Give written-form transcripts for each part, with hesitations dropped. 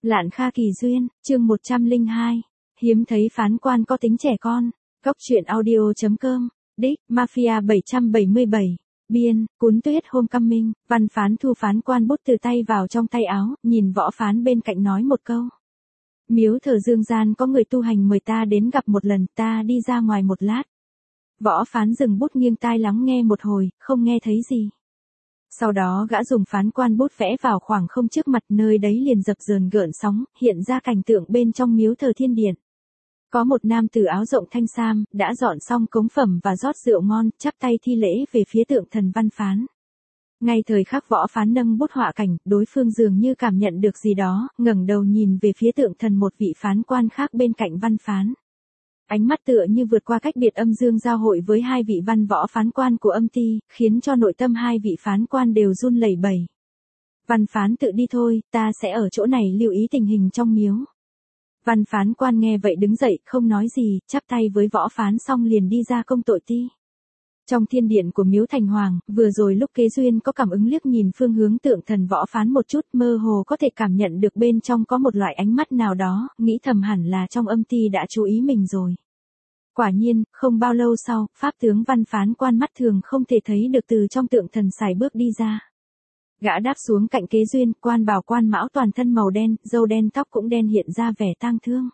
Lạn Kha Kỳ Duyên, chương 102. Hiếm thấy phán quan có tính trẻ con. Góc truyện audio.com. Đích, Mafia 777. Biên, Cuốn Tuyết Homecoming. Văn phán thu phán quan bút từ tay vào trong tay áo, nhìn võ phán bên cạnh nói một câu. Miếu thờ Dương Gian có người tu hành mời ta đến gặp một lần, ta đi ra ngoài một lát. Võ phán dừng bút nghiêng tai lắng nghe một hồi, không nghe thấy gì. Sau đó gã dùng phán quan bút vẽ vào khoảng không trước mặt, nơi đấy liền dập dờn gợn sóng, hiện ra cảnh tượng bên trong miếu thờ thiên điện. Có một nam tử áo rộng thanh sam, đã dọn xong cống phẩm và rót rượu ngon, chắp tay thi lễ về phía tượng thần Văn Phán. Ngay thời khắc võ phán nâng bút họa cảnh, đối phương dường như cảm nhận được gì đó, ngẩng đầu nhìn về phía tượng thần một vị phán quan khác bên cạnh Văn Phán. Ánh mắt tựa như vượt qua cách biệt âm dương giao hội với hai vị văn võ phán quan của âm ty, khiến cho nội tâm hai vị phán quan đều run lẩy bẩy. Văn Phán tự đi thôi, ta sẽ ở chỗ này lưu ý tình hình trong miếu. Văn phán quan nghe vậy đứng dậy, không nói gì, chắp tay với võ phán xong liền đi ra công tội ti. Trong thiên điện của miếu thành hoàng, vừa rồi lúc Kế Duyên có cảm ứng liếc nhìn phương hướng tượng thần võ phán một chút, mơ hồ có thể cảm nhận được bên trong có một loại ánh mắt nào đó, nghĩ thầm hẳn là trong âm ty đã chú ý mình rồi. Quả nhiên, không bao lâu sau, pháp tướng Văn phán quan mắt thường không thể thấy được từ trong tượng thần sải bước đi ra. Gã đáp xuống cạnh Kế Duyên, quan bào quan mão toàn thân màu đen, râu đen tóc cũng đen hiện ra vẻ tang thương.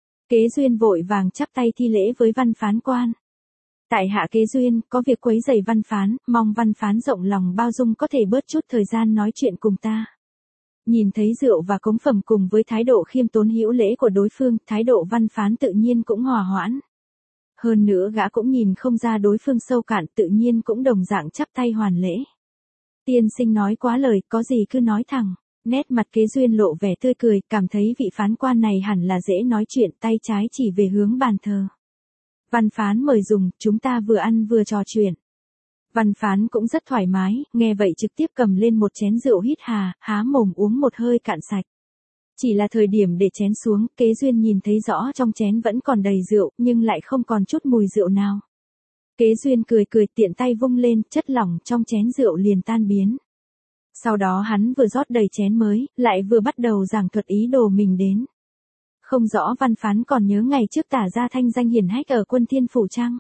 Kế Duyên vội vàng chắp tay thi lễ với Văn phán quan. Tại hạ Kế Duyên, có việc quấy rầy Văn phán, mong Văn phán rộng lòng bao dung có thể bớt chút thời gian nói chuyện cùng ta. Nhìn thấy rượu và cống phẩm cùng với thái độ khiêm tốn hữu lễ của đối phương, thái độ Văn phán tự nhiên cũng hòa hoãn. Hơn nữa gã cũng nhìn không ra đối phương sâu cạn, tự nhiên cũng đồng dạng chắp tay hoàn lễ. Tiên sinh nói quá lời, có gì cứ nói thẳng. Nét mặt Kế Duyên lộ vẻ tươi cười, cảm thấy vị phán quan này hẳn là dễ nói chuyện, tay trái chỉ về hướng bàn thờ. Văn phán mời dùng, chúng ta vừa ăn vừa trò chuyện. Văn phán cũng rất thoải mái, nghe vậy trực tiếp cầm lên một chén rượu hít hà, há mồm uống một hơi cạn sạch. Chỉ là thời điểm để chén xuống, Kế Duyên nhìn thấy rõ trong chén vẫn còn đầy rượu, nhưng lại không còn chút mùi rượu nào. Kế Duyên cười cười tiện tay vung lên, chất lỏng trong chén rượu liền tan biến. Sau đó hắn vừa rót đầy chén mới, lại vừa bắt đầu giảng thuật ý đồ mình đến. Không rõ Văn phán còn nhớ ngày trước tả ra thanh danh hiển hách ở Quân Thiên Phủ chăng?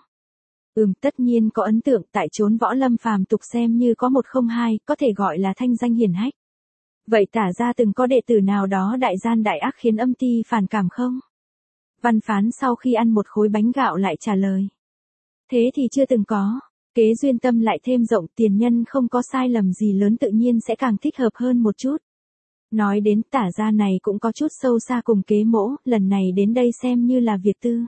Tất nhiên có ấn tượng, tại chốn võ lâm phàm tục xem như có một không hai, có thể gọi là thanh danh hiển hách. Vậy tả ra từng có đệ tử nào đó đại gian đại ác khiến âm ty phản cảm không? Văn phán sau khi ăn một khối bánh gạo lại trả lời. Thế thì chưa từng có. Kế Duyên tâm lại thêm rộng, tiền nhân không có sai lầm gì lớn tự nhiên sẽ càng thích hợp hơn một chút. Nói đến tả gia này cũng có chút sâu xa cùng Kế mỗ, lần này đến đây xem như là việc tư.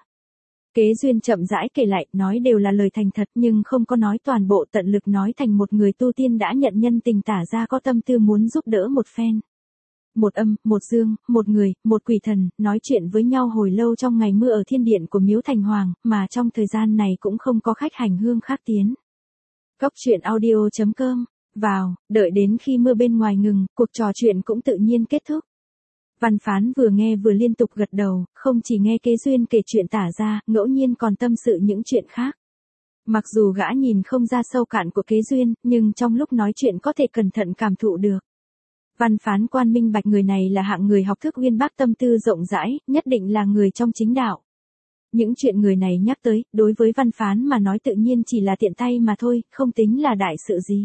Kế Duyên chậm rãi kể lại, nói đều là lời thành thật nhưng không có nói toàn bộ, tận lực nói thành một người tu tiên đã nhận nhân tình tả gia có tâm tư muốn giúp đỡ một phen. Một âm, một dương, một người, một quỷ thần, nói chuyện với nhau hồi lâu trong ngày mưa ở thiên điện của miếu thành hoàng, mà trong thời gian này cũng không có khách hành hương khác tiến. Góc truyện audio.com. Vào, đợi đến khi mưa bên ngoài ngừng, cuộc trò chuyện cũng tự nhiên kết thúc. Văn phán vừa nghe vừa liên tục gật đầu, không chỉ nghe Kế Duyên kể chuyện tả ra, ngẫu nhiên còn tâm sự những chuyện khác. Mặc dù gã nhìn không ra sâu cạn của Kế Duyên, nhưng trong lúc nói chuyện có thể cẩn thận cảm thụ được. Văn phán quan minh bạch người này là hạng người học thức uyên bác, tâm tư rộng rãi, nhất định là người trong chính đạo. Những chuyện người này nhắc tới, đối với văn phán mà nói tự nhiên chỉ là tiện tay mà thôi, không tính là đại sự gì.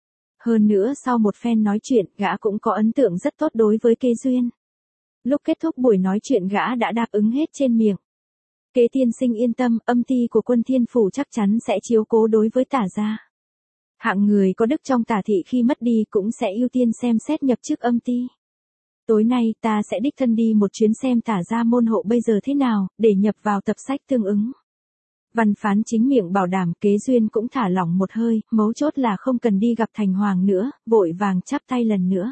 Hơn nữa sau một phen nói chuyện, gã cũng có ấn tượng rất tốt đối với Kế Duyên. Lúc kết thúc buổi nói chuyện gã đã đáp ứng hết trên miệng. Kế tiên sinh yên tâm, âm ty của Quân Thiên Phủ chắc chắn sẽ chiếu cố đối với tả gia. Hạng người có đức trong tả thị khi mất đi cũng sẽ ưu tiên xem xét nhập chức âm ty. Tối nay ta sẽ đích thân đi một chuyến xem tả gia môn hộ bây giờ thế nào, để nhập vào tập sách tương ứng. Văn phán chính miệng bảo đảm, Kế Duyên cũng thả lỏng một hơi, mấu chốt là không cần đi gặp thành hoàng nữa, vội vàng chắp tay lần nữa.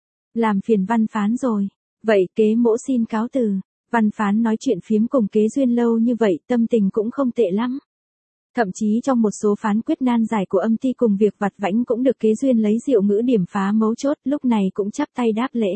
Làm phiền văn phán rồi. Vậy Kế mỗ xin cáo từ. Văn phán nói chuyện phiếm cùng Kế Duyên lâu như vậy, tâm tình cũng không tệ lắm. Thậm chí trong một số phán quyết nan giải của âm ty cùng việc vặt vãnh cũng được Kế Duyên lấy diệu ngữ điểm phá mấu chốt, lúc này cũng chắp tay đáp lễ.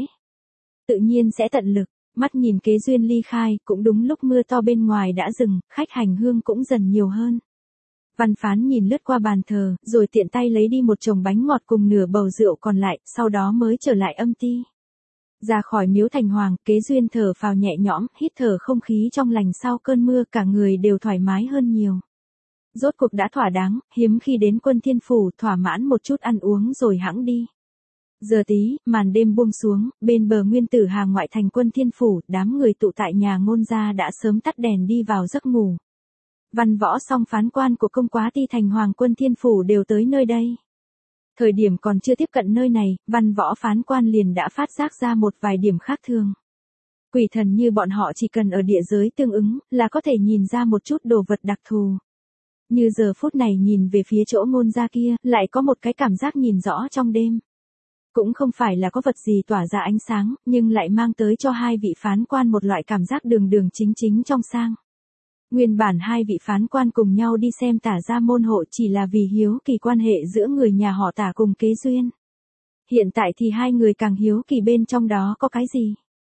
Tự nhiên sẽ tận lực. Mắt nhìn Kế Duyên ly khai, cũng đúng lúc mưa to bên ngoài đã dừng, khách hành hương cũng dần nhiều hơn. Văn phán nhìn lướt qua bàn thờ, rồi tiện tay lấy đi một chồng bánh ngọt cùng nửa bầu rượu còn lại, sau đó mới trở lại âm ty. Ra khỏi miếu thành hoàng, Kế Duyên thở phào nhẹ nhõm, hít thở không khí trong lành sau cơn mưa, cả người đều thoải mái hơn nhiều. Rốt cuộc đã thỏa đáng, hiếm khi đến Quân Thiên Phủ, thỏa mãn một chút ăn uống rồi hẵng đi. Giờ tí, màn đêm buông xuống, bên bờ nguyên tử hà ngoại thành Quân Thiên Phủ, đám người tụ tại nhà ngôn gia đã sớm tắt đèn đi vào giấc ngủ. Văn võ song phán quan của công quá ty thành hoàng Quân Thiên Phủ đều tới nơi đây. Thời điểm còn chưa tiếp cận nơi này, văn võ phán quan liền đã phát giác ra một vài điểm khác thường. Quỷ thần như bọn họ chỉ cần ở địa giới tương ứng, là có thể nhìn ra một chút đồ vật đặc thù. Như giờ phút này nhìn về phía chỗ ngôn gia kia, lại có một cái cảm giác nhìn rõ trong đêm. Cũng không phải là có vật gì tỏa ra ánh sáng, nhưng lại mang tới cho hai vị phán quan một loại cảm giác đường đường chính chính trong sang. Nguyên bản hai vị phán quan cùng nhau đi xem Tả gia môn hộ chỉ là vì hiếu kỳ quan hệ giữa người nhà họ Tả cùng Kế Duyên. Hiện tại thì hai người càng hiếu kỳ bên trong đó có cái gì.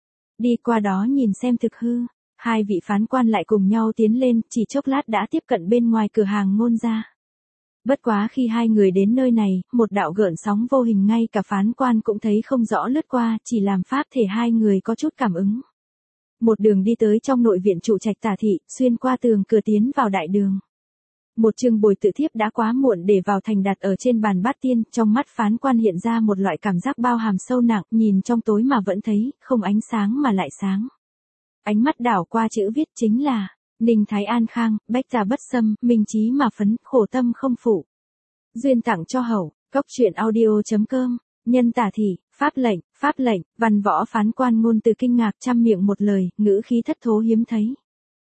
Đi qua đó nhìn xem thực hư, hai vị phán quan lại cùng nhau tiến lên, chỉ chốc lát đã tiếp cận bên ngoài cửa hàng ngôn gia. Bất quá khi hai người đến nơi này, một đạo gợn sóng vô hình ngay cả phán quan cũng thấy không rõ lướt qua, chỉ làm pháp thể hai người có chút cảm ứng. Một đường đi tới trong nội viện trụ trạch Tả thị, xuyên qua tường cửa tiến vào đại đường. Một chương bồi tự thiếp đã quá muộn để vào thành đặt ở trên bàn bát tiên, trong mắt phán quan hiện ra một loại cảm giác bao hàm sâu nặng, nhìn trong tối mà vẫn thấy, không ánh sáng mà lại sáng. Ánh mắt đảo qua chữ viết chính là, Ninh Thái An Khang, bách gia bất xâm, minh trí mà phấn, khổ tâm không phụ. Duyên tặng cho hậu, cốc truyện audio.com, nhân Tả thị, pháp lệnh, văn võ phán quan ngôn từ kinh ngạc trăm miệng một lời, ngữ khí thất thố hiếm thấy.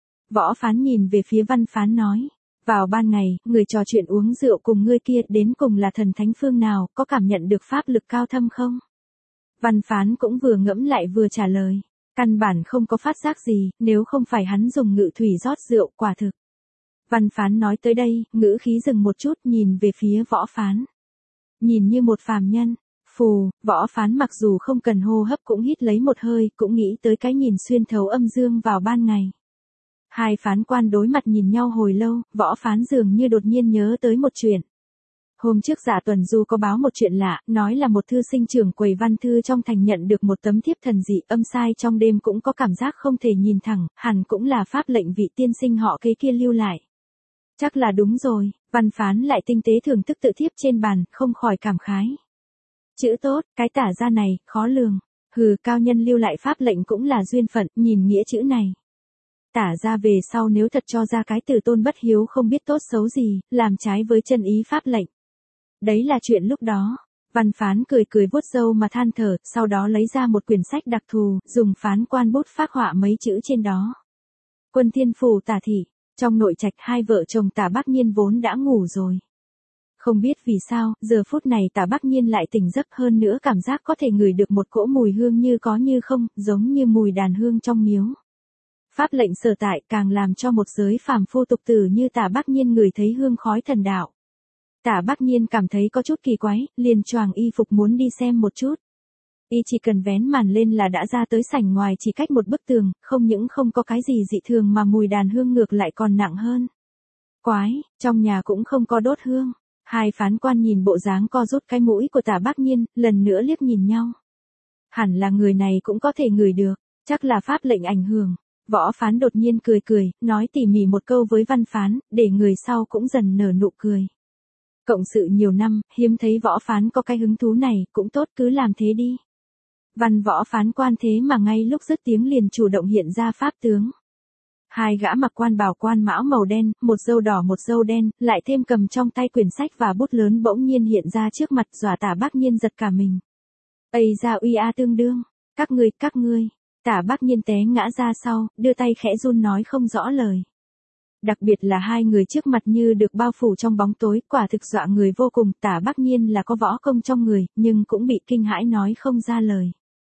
Võ phán nhìn về phía văn phán nói, vào ban ngày, người trò chuyện uống rượu cùng ngươi kia đến cùng là thần thánh phương nào, có cảm nhận được pháp lực cao thâm không? Văn phán cũng vừa ngẫm lại vừa trả lời. Căn bản không có phát giác gì, nếu không phải hắn dùng ngự thủy rót rượu, quả thực. Văn phán nói tới đây, ngữ khí dừng một chút nhìn về phía võ phán. Nhìn như một phàm nhân, phù, võ phán mặc dù không cần hô hấp cũng hít lấy một hơi, cũng nghĩ tới cái nhìn xuyên thấu âm dương vào ban ngày. Hai phán quan đối mặt nhìn nhau hồi lâu, võ phán dường như đột nhiên nhớ tới một chuyện. Hôm trước Dạ Tuần Du có báo một chuyện lạ, nói là một thư sinh trưởng quầy văn thư trong thành nhận được một tấm thiếp thần dị, âm sai trong đêm cũng có cảm giác không thể nhìn thẳng, hẳn cũng là pháp lệnh vị tiên sinh họ Kế kia lưu lại. Chắc là đúng rồi, văn phán lại tinh tế thưởng thức tự thiếp trên bàn, không khỏi cảm khái. Chữ tốt, cái Tả gia này, khó lường. Hừ, cao nhân lưu lại pháp lệnh cũng là duyên phận, nhìn nghĩa chữ này. Tả gia về sau nếu thật cho ra cái từ tôn bất hiếu không biết tốt xấu gì, làm trái với chân ý pháp lệnh. Đấy là chuyện lúc đó. Văn phán cười cười vuốt râu mà than thở, sau đó lấy ra một quyển sách đặc thù, dùng phán quan bút phác họa mấy chữ trên đó. Quân Thiên Phủ Tả thị, trong nội trạch hai vợ chồng Tả Bác Nhiên vốn đã ngủ rồi. Không biết vì sao, giờ phút này Tả Bác Nhiên lại tỉnh giấc, hơn nữa cảm giác có thể ngửi được một cỗ mùi hương như có như không, giống như mùi đàn hương trong miếu. Pháp lệnh sở tại càng làm cho một giới phàm phu tục tử như Tả Bác Nhiên ngửi thấy hương khói thần đạo. Tả Bác Nhiên cảm thấy có chút kỳ quái, liền choàng y phục muốn đi xem một chút. Y chỉ cần vén màn lên là đã ra tới sảnh ngoài chỉ cách một bức tường, không những không có cái gì dị thường mà mùi đàn hương ngược lại còn nặng hơn. Quái, trong nhà cũng không có đốt hương. Hai phán quan nhìn bộ dáng co rút cái mũi của Tả Bác Nhiên, lần nữa liếc nhìn nhau. Hẳn là người này cũng có thể ngửi được, chắc là pháp lệnh ảnh hưởng. Võ phán đột nhiên cười cười, nói tỉ mỉ một câu với văn phán, để người sau cũng dần nở nụ cười. Cộng sự nhiều năm, hiếm thấy võ phán có cái hứng thú này, cũng tốt cứ làm thế đi. Văn võ phán quan thế mà ngay lúc dứt tiếng liền chủ động hiện ra pháp tướng. Hai gã mặc quan bào quan mão màu đen, một râu đỏ một râu đen, lại thêm cầm trong tay quyển sách và bút lớn bỗng nhiên hiện ra trước mặt, dọa Tả Bác Nhiên giật cả mình. Ây ra uy a tương đương, các ngươi. Tả Bác Nhiên té ngã ra sau, đưa tay khẽ run nói không rõ lời. Đặc biệt là hai người trước mặt như được bao phủ trong bóng tối, quả thực dọa người vô cùng. Tả Bác Nhiên là có võ công trong người, nhưng cũng bị kinh hãi nói không ra lời.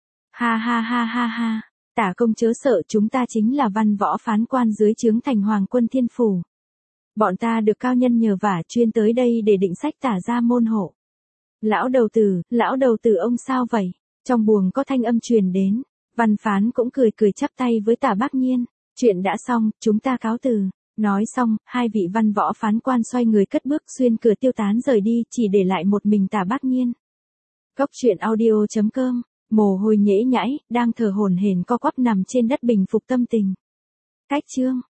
Ha ha ha ha ha, Tả công chớ sợ, chúng ta chính là văn võ phán quan dưới trướng thành hoàng Quân Thiên Phủ. Bọn ta được cao nhân nhờ vả chuyên tới đây để định sách Tả gia môn hộ. Lão đầu tử ông sao vậy? Trong buồng có thanh âm truyền đến. Văn phán cũng cười cười chắp tay với Tả Bác Nhiên. Chuyện đã xong, chúng ta cáo từ. Nói xong, hai vị văn võ phán quan xoay người cất bước xuyên cửa tiêu tán rời đi, chỉ để lại một mình Tả Bác Nhiên. Cốc truyện audio.com Mồ hôi nhễ nhãi, đang thở hổn hển co quắp nằm trên đất bình phục tâm tình. Cách chương.